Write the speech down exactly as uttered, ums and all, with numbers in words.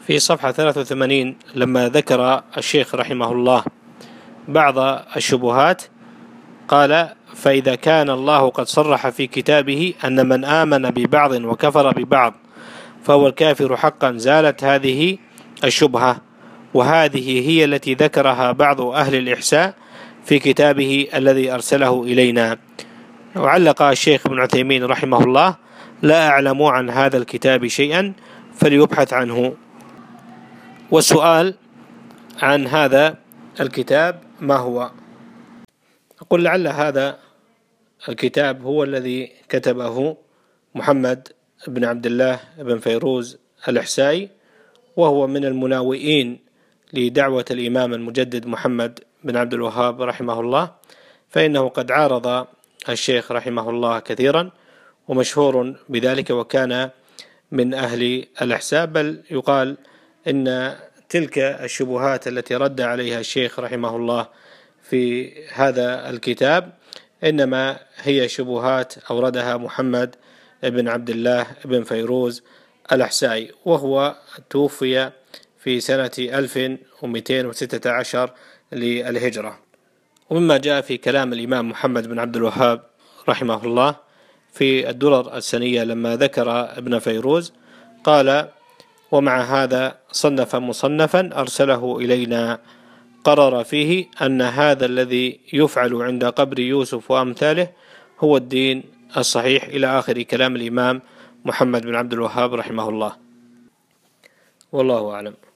في صفحة ثلاثة وثمانين لما ذكر الشيخ رحمه الله بعض الشبهات قال: فإذا كان الله قد صرح في كتابه أن من آمن ببعض وكفر ببعض فهو الكافر حقا، زالت هذه الشبهة، وهذه هي التي ذكرها بعض أهل الإحساء في كتابه الذي أرسله إلينا. وعلق الشيخ ابن عثيمين رحمه الله: لا أعلم عن هذا الكتاب شيئا فليبحث عنه. والسؤال عن هذا الكتاب ما هو؟ أقول لعل هذا الكتاب هو الذي كتبه محمد بن عبد الله بن فيروز الإحسائي، وهو من المناوئين لدعوة الإمام المجدد محمد بن عبد الوهاب رحمه الله، فإنه قد عارض الشيخ رحمه الله كثيرا ومشهور بذلك، وكان من أهل الإحساء، بل يقال إن تلك الشبهات التي رد عليها الشيخ رحمه الله في هذا الكتاب إنما هي شبهات أوردها محمد بن عبد الله بن فيروز الإحسائي، وهو توفي في سنة ألف ومئتين وستة عشر للهجرة. ومما جاء في كلام الإمام محمد بن عبد الوهاب رحمه الله في الدرر السنية لما ذكر ابن فيروز قال: ومع هذا صنف مصنفا أرسله إلينا قرر فيه أن هذا الذي يفعل عند قبر يوسف وأمثاله هو الدين الصحيح، إلى آخر كلام الإمام محمد بن عبد الوهاب رحمه الله، والله أعلم.